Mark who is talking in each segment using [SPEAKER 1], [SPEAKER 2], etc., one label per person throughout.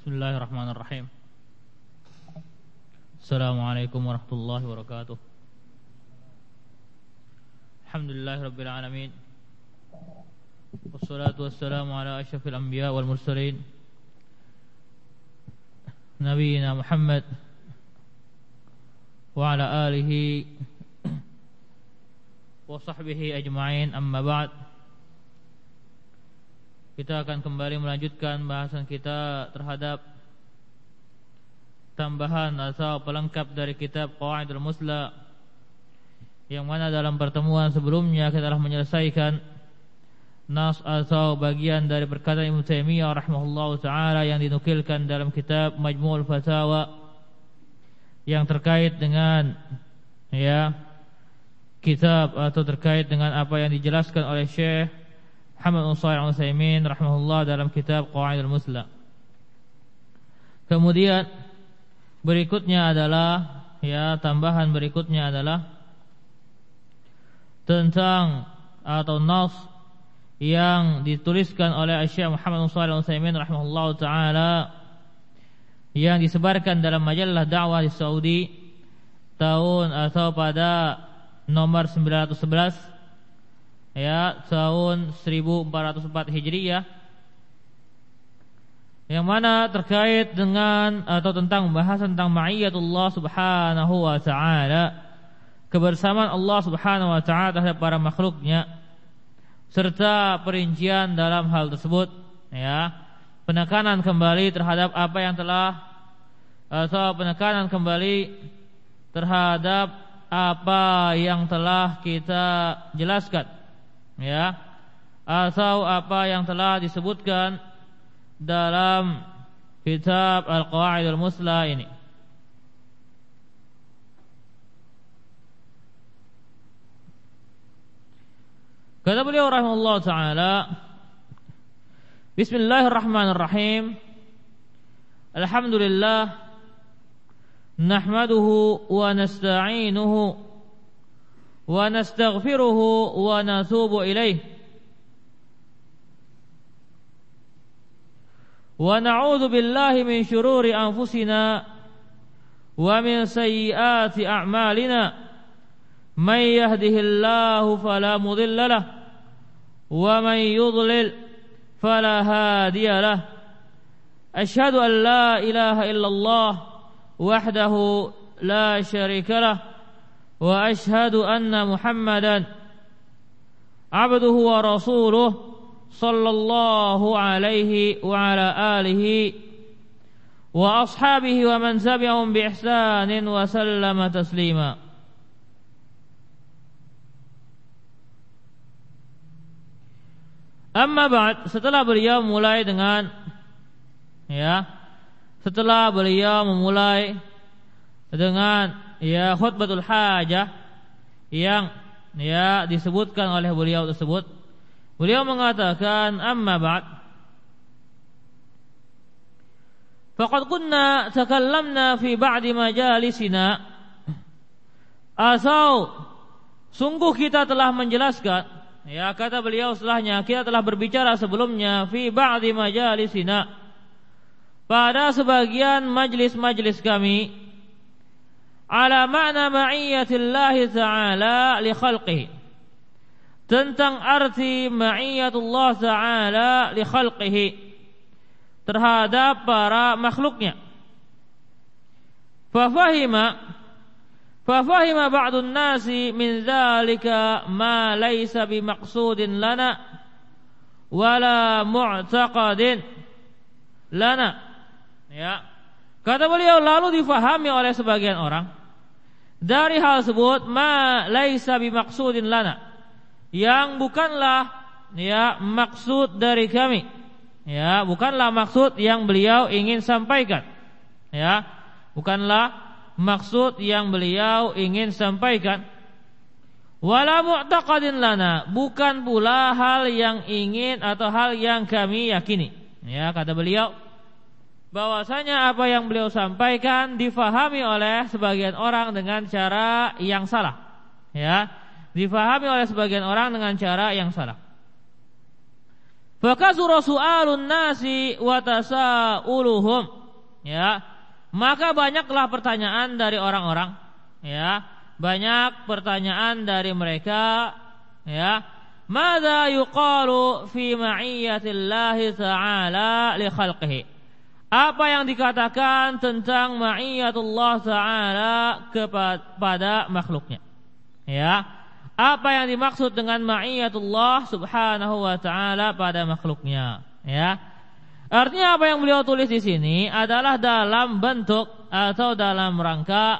[SPEAKER 1] Bismillahirrahmanirrahim. Assalamualaikum warahmatullahi wabarakatuh. Alhamdulillahirabbil alamin. Wassalatu wassalamu ala asyrafil anbiya wal mursalin nabiyina Muhammad wa ala alihi wa sahbihi ajma'in, amma ba'd. Kita akan kembali melanjutkan bahasan kita terhadap tambahan atau pelengkap dari kitab Qawaidul Musla, yang mana dalam pertemuan sebelumnya kita telah menyelesaikan nas atau bagian dari perkataan Ibnu Taimiyah rahimahullahu taala yang dinukilkan dalam kitab Majmu'ul Fatawa, yang terkait dengan kitab atau terkait dengan apa yang dijelaskan oleh Syekh Muhammad bin Shalih Al-Utsaimin rahimahullah dalam kitab Qawaidul Musla. Kemudian berikutnya adalah tambahan berikutnya adalah tentang atau nas yang dituliskan oleh Syekh Muhammad bin Shalih Al-Utsaimin rahimahullah taala yang disebarkan dalam majalah dakwah di Saudi tahun atau pada nomor 911 tahun 1404 Hijriyah, yang mana terkait dengan atau tentang pembahasan tentang ma'iyatullah subhanahu wa ta'ala, kebersamaan Allah subhanahu wa ta'ala terhadap para makhluknya, serta perincian dalam hal tersebut, penekanan kembali terhadap apa yang telah atau penekanan kembali terhadap apa yang telah kita jelaskan, atau apa yang telah disebutkan dalam kitab Al-Qawaidul Musla ini. Kata beliau rahimahullah ta'ala, Bismillahirrahmanirrahim. Alhamdulillah, nahmaduhu wa nasta'inuhu wa nastaghfiruhu wa natubu ilaih wa na'udzu billahi min syururi anfusina wa min sayyiati a'malina may yahdihillahu fala mudilla lahu wa may yudlil fala hadiya lahu asyhadu an la ilaha illallah wahdahu la syarika lahu wa ashhadu anna Muhammadan abduhu wa rasuluh sallallahu alaihi wa ala alihi wa ashabihi wa man tabi'ahum bi ihsanin wa sallama taslima. Amma ba'd, setelah beliau memulai dengan khutbatul hajah yang disebutkan oleh beliau tersebut, beliau mengatakan, amma ba'd, faqad kunna takallamna fi ba'di majalisina, atau sungguh kita telah menjelaskan, kata beliau setelahnya, kita telah berbicara sebelumnya, fi ba'di majalisina, pada sebagian majlis-majlis kami, ala makna ma'iyatillahi ta'ala li khalqihi, tentang arti ma'iyatullah ta'ala li khalqihi, terhadap para makhluknya. Fafahima ba'dun nasi min dzalika ma laysa bimaqsudin lana wala mu'taqadin lana. Kata beliau, lalu difahami oleh sebagian orang dari hal tersebut ma laisa bimaqsudin lana, yang bukanlah maksud dari kami, bukanlah maksud yang beliau ingin sampaikan, bukanlah maksud yang beliau ingin sampaikan. Wala mu'taqadin lana, bukan pula hal yang ingin atau hal yang kami yakini. Kata beliau, bahwasanya apa yang beliau sampaikan difahami oleh sebagian orang dengan cara yang salah, difahami oleh sebagian orang dengan cara yang salah. Fakazura su'alun nasi wa tasa'uluhum. Ya. Maka banyaklah pertanyaan dari orang-orang, ya. Banyak pertanyaan dari mereka, ya. Madza yuqalu fi ma'iyyatillahi ta'ala li khalqihi? Apa yang dikatakan tentang ma'iyyatullah ta'ala kepada makhluknya? Ya. Apa yang dimaksud dengan ma'iyyatullah subhanahu wa ta'ala pada makhluknya? Ya. Artinya apa yang beliau tulis di sini adalah dalam bentuk atau dalam rangka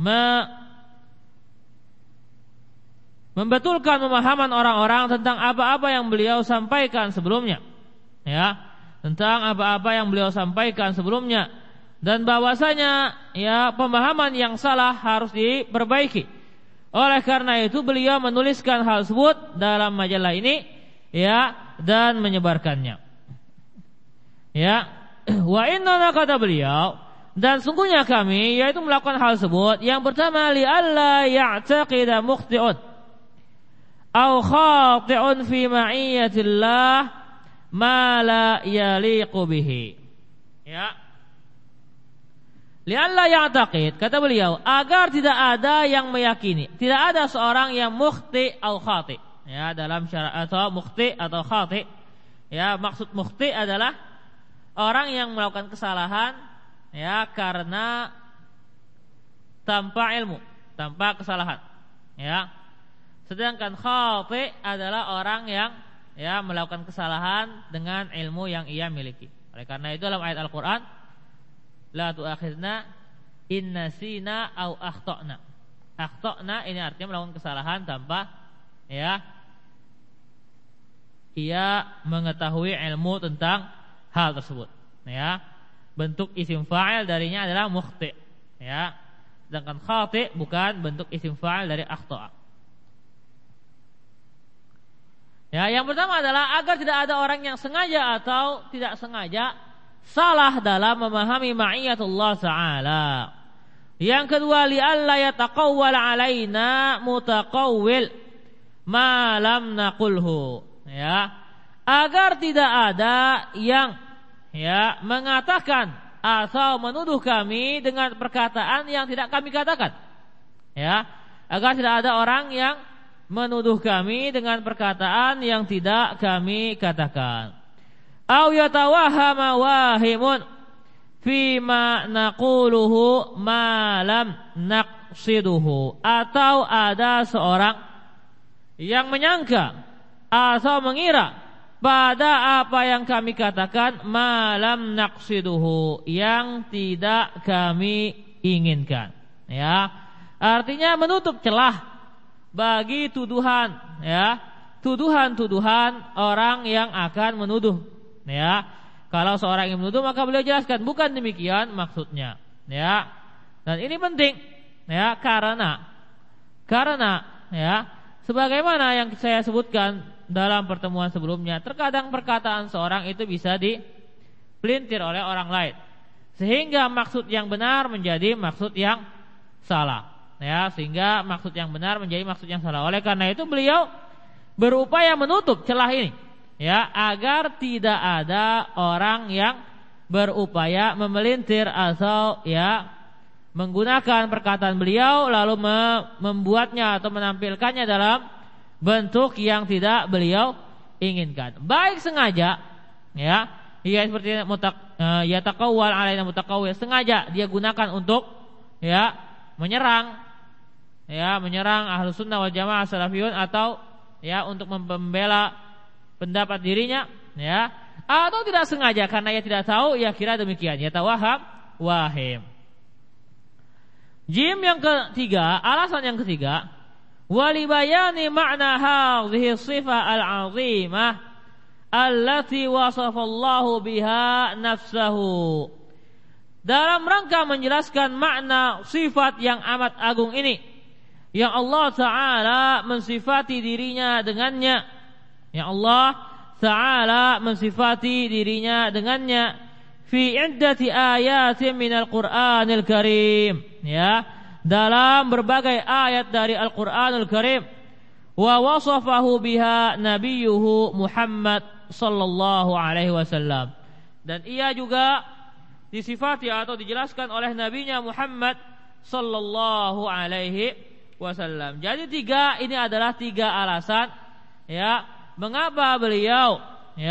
[SPEAKER 1] membetulkan pemahaman orang-orang tentang apa-apa yang beliau sampaikan sebelumnya. Ya. Tentang apa-apa yang beliau sampaikan sebelumnya, dan bahwasanya ya pemahaman yang salah harus diperbaiki. Oleh karena itu beliau menuliskan hal tersebut dalam majalah ini, ya, dan menyebarkannya. Ya, wa inna, kata beliau, dan sungguhnya kami yaitu melakukan hal tersebut. Yang pertama, li alla ya'taqida mukhti'un aw khati'un fi ma'iyyatillah ma la yaliqu bihi. Ya. Li'alla ya'taqid, kata beliau, agar tidak ada yang meyakini, tidak ada seorang yang mukhti atau khati. Ya, dalam syariat atau mukhti atau khati. Ya, maksud mukhti adalah orang yang melakukan kesalahan, ya, karena tanpa ilmu, tanpa kesalahan. Ya. Sedangkan khati adalah orang yang ya melakukan kesalahan dengan ilmu yang ia miliki. Oleh karena itu dalam ayat Al-Qur'an, la tu'akhidna in nasina au akhtana. Akhtana ini artinya melakukan kesalahan tanpa ya ia mengetahui ilmu tentang hal tersebut. Ya. Bentuk isim fa'il darinya adalah mukhti. Ya. Sedangkan khati bukan bentuk isim fa'il dari akhta'a. Ya, yang pertama adalah agar tidak ada orang yang sengaja atau tidak sengaja salah dalam memahami ma'iyyatullah ta'ala. Yang kedua, li'alla yataqawwal alaina mutaqawwil ma lam naqulhu. Ya, agar tidak ada yang ya mengatakan atau menuduh kami dengan perkataan yang tidak kami katakan. Ya, agar tidak ada orang yang menuduh kami dengan perkataan yang tidak kami katakan. Au yatawahhama wahimun fima naquluhu ma lam naqsiduhu, atau ada seorang yang menyangka atau mengira pada apa yang kami katakan ma lam naqsiduhu, yang tidak kami inginkan. Ya, artinya menutup celah bagi tuduhan, ya, tuduhan-tuduhan orang yang akan menuduh. Ya, kalau seorang yang menuduh maka beliau jelaskan bukan demikian maksudnya. Ya, dan ini penting. Ya, karena ya, sebagaimana yang saya sebutkan dalam pertemuan sebelumnya, terkadang perkataan seorang itu bisa dipelintir oleh orang lain, sehingga maksud yang benar menjadi maksud yang salah. Ya, sehingga maksud yang benar menjadi maksud yang salah. Oleh karena itu beliau berupaya menutup celah ini, ya, agar tidak ada orang yang berupaya memelintir atau ya menggunakan perkataan beliau lalu membuatnya atau menampilkannya dalam bentuk yang tidak beliau inginkan, baik sengaja, ya, seperti yataqawwal alaina mutaqawwil, sengaja dia gunakan untuk ya menyerang Ahlus Sunnah wal Jamaah Salafiyun, atau ya untuk membela pendapat dirinya, ya, atau tidak sengaja karena ia tidak tahu, ia kira demikian, yatawahham wahim. Jim yang ketiga, alasan yang ketiga, walibayani ma'na hadhihi sifah al-'azimah allati wasafallahu biha nafsahu, dalam rangka menjelaskan makna sifat yang amat agung ini yang Allah Ta'ala mensifati dirinya dengannya, yang Allah Ta'ala mensifati dirinya dengannya fi iddati ayatin minal Qur'anil Karim, ya, dalam berbagai ayat dari Al-Qur'anul Karim, wa wasafahu biha nabiyuhu Muhammad sallallahu alaihi wasallam. Dan ia juga disifati atau dijelaskan oleh nabinya Muhammad sallallahu alaihi wasallam. Jadi ini adalah 3 alasan ya mengapa beliau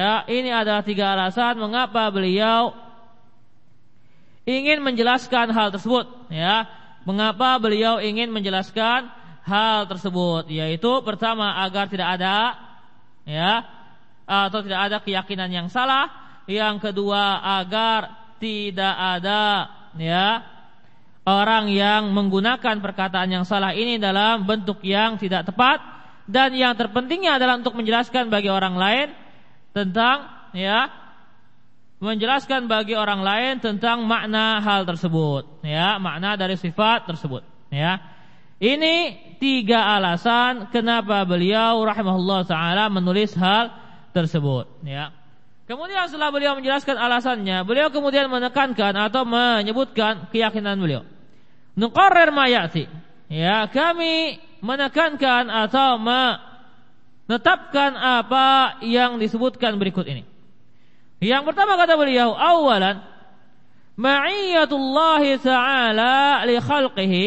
[SPEAKER 1] ingin menjelaskan hal tersebut ya. Mengapa beliau ingin menjelaskan hal tersebut? Yaitu pertama agar tidak ada ya atau tidak ada keyakinan yang salah. Yang kedua agar tidak ada ya orang yang menggunakan perkataan yang salah ini dalam bentuk yang tidak tepat. Dan yang terpentingnya adalah untuk menjelaskan bagi orang lain tentang menjelaskan bagi orang lain tentang makna hal tersebut ya, makna dari sifat tersebut ya. Ini 3 alasan kenapa beliau rahimahullah taala menulis hal tersebut ya. Kemudian setelah beliau menjelaskan alasannya, beliau kemudian menekankan atau menyebutkan keyakinan beliau. Nuqarrir ma ya'ti ya, kami menekankan atau menetapkan apa yang disebutkan berikut ini. Yang pertama kata beliau, awalan ma'iyyatullah ta'ala li khalqihi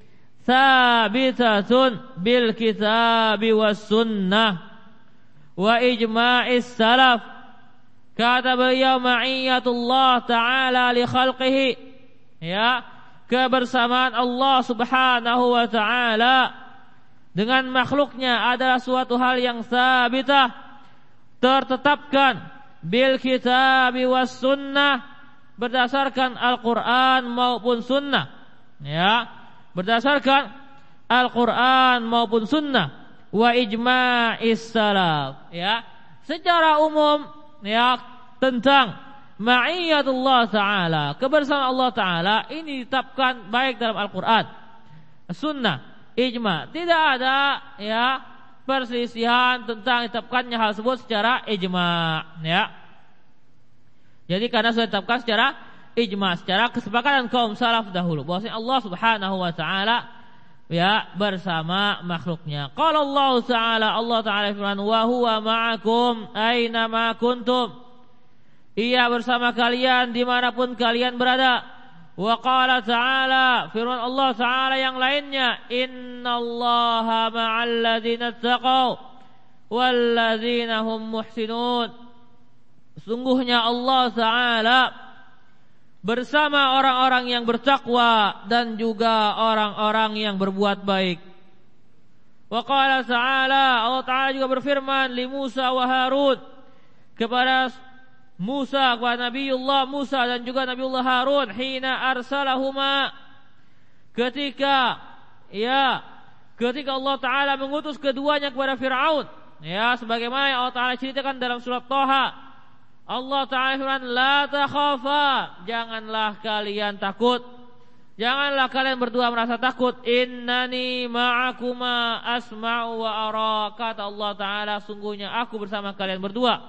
[SPEAKER 1] thabitatun bil kitabi was sunnah wa ijma'is salaf. Kata beliau, ma'iyyatullah ta'ala li khalqihi ya, kebersamaan Allah subhanahu wa ta'ala dengan makhluknya adalah suatu hal yang sabitah, tertetapkan bil kitabi was sunnah, berdasarkan Al-Quran maupun sunnah ya, berdasarkan Al-Quran maupun sunnah, wa ijma'is salaf ya, secara umum ya tentang ma'iyyatullah ta'ala, kebersamaan Allah ta'ala ini ditetapkan baik dalam Al-Quran, sunnah, ijma'. Tidak ada ya perselisihan tentang ditetapkannya hal tersebut secara ijma' ya. Jadi karena sudah ditetapkan secara ijma', secara kesepakatan kaum salaf dahulu bahwasanya Allah Subhanahu wa taala ya bersama makhluknya. Qala Allah taala firman, wa huwa ma'akum aina ma kuntum. Ia bersama kalian dimanapun kalian berada. Wa qala ta'ala, firman Allah ta'ala yang lainnya, innallaha ma'al ladzina taqaw wal ladzina hum muhsinun. Sungguhnya Allah ta'ala bersama orang-orang yang bertakwa dan juga orang-orang yang berbuat baik. Wa qala ta'ala, Allah ta'ala juga berfirman li Musa wa Harun, kepada Musa, kepada Nabiullah Musa dan juga Nabiullah Harun, hina arsalahuma, ketika Allah Ta'ala mengutus keduanya kepada Fir'aun ya, sebagaimana Allah Ta'ala ceritakan dalam surat Thaha. Allah Ta'ala firman, la takhafa, janganlah kalian takut, janganlah kalian berdua merasa takut, innani ma'akuma asma'u wa ara. Kata Allah Ta'ala, sungguhnya aku bersama kalian berdua,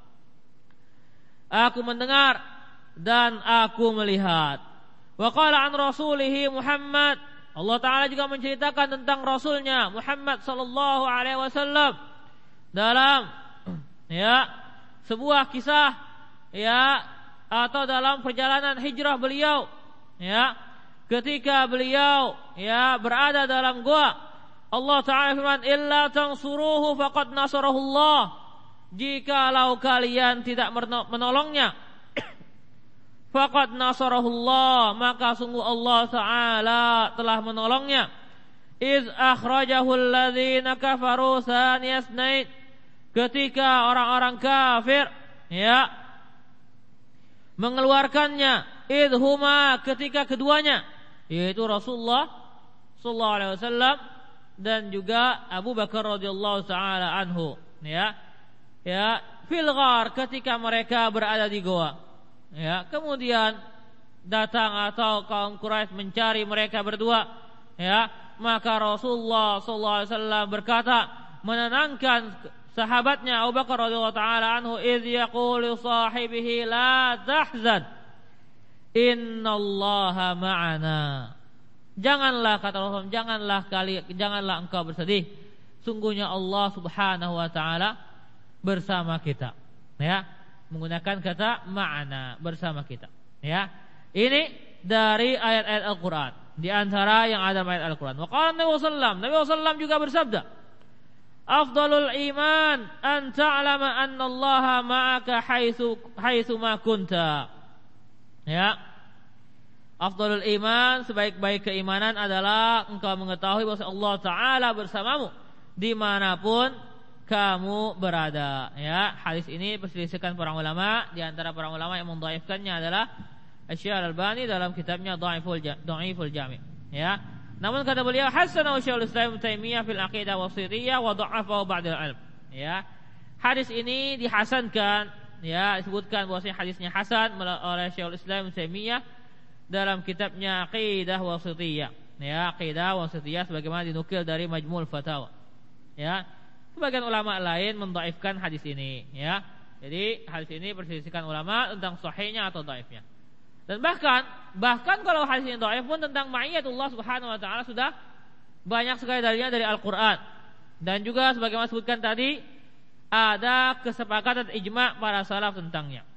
[SPEAKER 1] aku mendengar dan aku melihat. Wa qala an rasulihi Muhammad, Allah Ta'ala juga menceritakan tentang Rasulnya Muhammad sallallahu alaihi wasallam dalam sebuah kisah atau dalam perjalanan hijrah beliau ketika beliau berada dalam gua. Allah Ta'ala firman, illa tansuruhu faqad nasarahullah, jikalau kalian tidak menolongnya, faqad nasarahullah, maka sungguh Allah Ta'ala telah menolongnya. Iz akhrajahu alladzina kafaru thaniyasnain, ketika orang-orang kafir mengeluarkannya, idhuma, ketika keduanya, yaitu Rasulullah sallallahu alaihi wasallam dan juga Abu Bakar radhiyallahu taala anhu fil ghar, ketika mereka berada di goa. Kemudian datang atau kaum Quraisy mencari mereka berdua, maka Rasulullah sallallahu alaihi wasallam berkata, menenangkan sahabatnya Abu Bakar radhiyallahu taala anhu, idz yaqulu sahibihi la tahzan innallaha ma'ana. Janganlah, kata Rasul, janganlah engkau bersedih, sungguhnya Allah Subhanahu wa taala bersama kita. Ya, menggunakan kata ma'ana bersama kita. Ya. Ini dari ayat-ayat Al-Qur'an. Di antara yang ada ayat Al-Qur'an. Wa qala Nabi sallallahu juga bersabda, "Afdalul iman an ta'lama anna Allah ma'aka haitsu ma kunta." Ya. Afdalul iman, sebaik-baik keimanan adalah engkau mengetahui bahwa Allah Ta'ala bersamamu dimanapun kamu berada. Ya, hadis ini perselisihan para ulama. Di antara para ulama yang mendhaifkannya adalah Asy-Syaikh Al-Albani dalam kitabnya Dhaiful Jami'. Ya. Namun kata beliau hasanahu Syekhul Islam Ibnu Taimiyah fil Aqidah Wasithiyah wa dha'afahu ba'da al-ilm. Ya. Hadis ini dihasankan, ya, disebutkan bahwasanya hadisnya hasan oleh Syekhul Islam Ibnu Taimiyah dalam kitabnya Aqidah Wasithiyah. Ya, Aqidah Wasithiyah sebagaimana dinukil dari Majmu'ul Fatawa. Ya. Sebagian ulama lain mendhaifkan hadis ini, ya. Jadi hadis ini perselisihan ulama tentang sahihnya atau dhaifnya. Dan bahkan kalau hadis ini dhaif pun tentang ma'iyatullah Subhanahu wa taala sudah banyak sekali dalilnya dari Al-Qur'an. Dan juga sebagaimana disebutkan tadi ada kesepakatan ijma' para salaf tentangnya.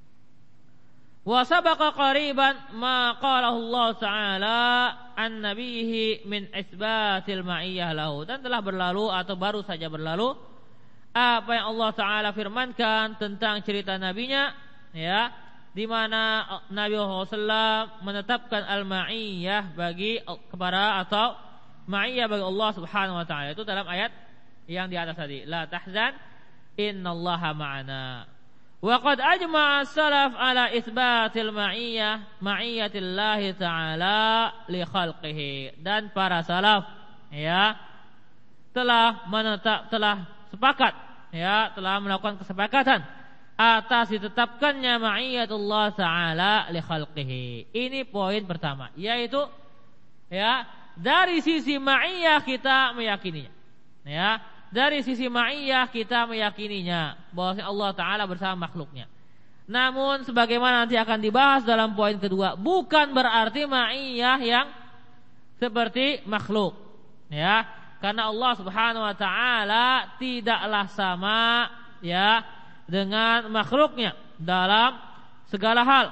[SPEAKER 1] Wa sabaqa qariban ma qalahu Allah Ta'ala an nabiyhi min isbatil ma'iyyah lahu, dan telah berlalu atau baru saja berlalu apa yang Allah Ta'ala firmankan tentang cerita nabinya, ya, di mana Nabi SAW menetapkan al-ma'iyyah bagi kepada atau ma'iyyah bagi Allah Subhanahu wa taala. Itu dalam ayat yang di atas tadi, la tahzan innallaha ma'ana. Wa qad ajma'a as-salaf ala itsbatil ma'iyyatillahi ta'ala li khalqihi, dan para salaf, ya, telah sepakat, ya, telah melakukan kesepakatan atas ditetapkannya ma'iyyatullah ta'ala li khalqihi. Ini poin pertama, yaitu, ya, dari sisi ma'iyyah kita meyakininya. Ya, dari sisi ma'iyyah kita meyakininya bahwa Allah Ta'ala bersama makhluknya. Namun sebagaimana nanti akan dibahas dalam poin kedua, bukan berarti ma'iyyah yang seperti makhluk, ya, karena Allah Subhanahu wa taala tidaklah sama, ya, dengan makhluknya dalam segala hal,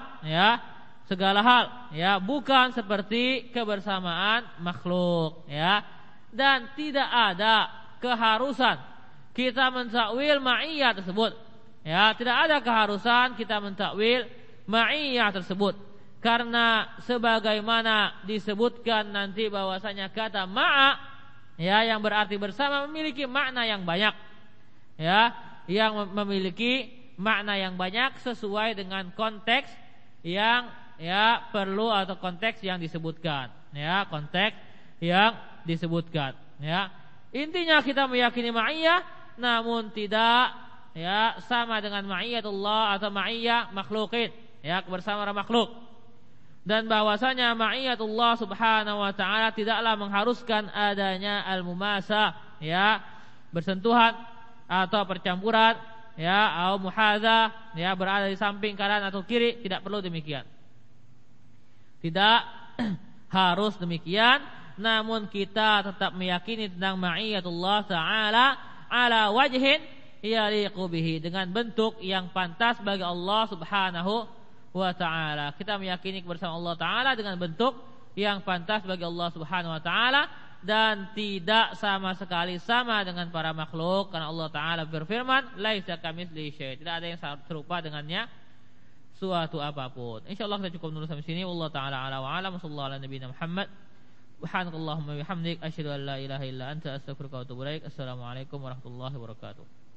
[SPEAKER 1] ya, bukan seperti kebersamaan makhluk, ya, dan tidak ada keharusan kita mentakwil ma'iyyah tersebut, ya, tidak ada keharusan kita mentakwil ma'iyyah tersebut, karena sebagaimana disebutkan nanti bahwasanya kata ma'a, ya, yang berarti bersama memiliki makna yang banyak, ya, yang memiliki makna yang banyak sesuai dengan konteks yang, ya, perlu atau konteks yang disebutkan, ya, konteks yang disebutkan, ya. Intinya kita meyakini ma'iyyah, namun tidak, ya, sama dengan ma'iyyatullah atau ma'iyyah makhlukin, ya, kebersamaan makhluk. Dan bahwasanya ma'iyyatullah Subhanahu wa taala tidaklah mengharuskan adanya al-mumasa, ya, bersentuhan atau percampuran, ya, atau muhadza, ya, berada di samping kanan atau kiri, tidak perlu demikian. Tidak harus demikian. Namun kita tetap meyakini tentang ma'iyyatullah ta'ala ala wajhin yaliqu bihi, dengan bentuk yang pantas bagi Allah Subhanahu wa ta'ala. Kita meyakini kebersamaan Allah ta'ala dengan bentuk yang pantas bagi Allah Subhanahu wa ta'ala, dan tidak sama sekali sama dengan para makhluk, karena Allah ta'ala berfirman laisa kamitslihi syai', tidak ada yang serupa dengannya suatu apapun. Insyaallah kita cukup dulu sampai sini. Wallahu ta'ala ala wa alam. Sallallahu ala nabiyina Muhammad. Subhanakallahumma wa bihamdik asyhadu an la ilaha illa anta astaghfiruka wa atubu ilaik. Assalamualaikum warahmatullahi wabarakatuh.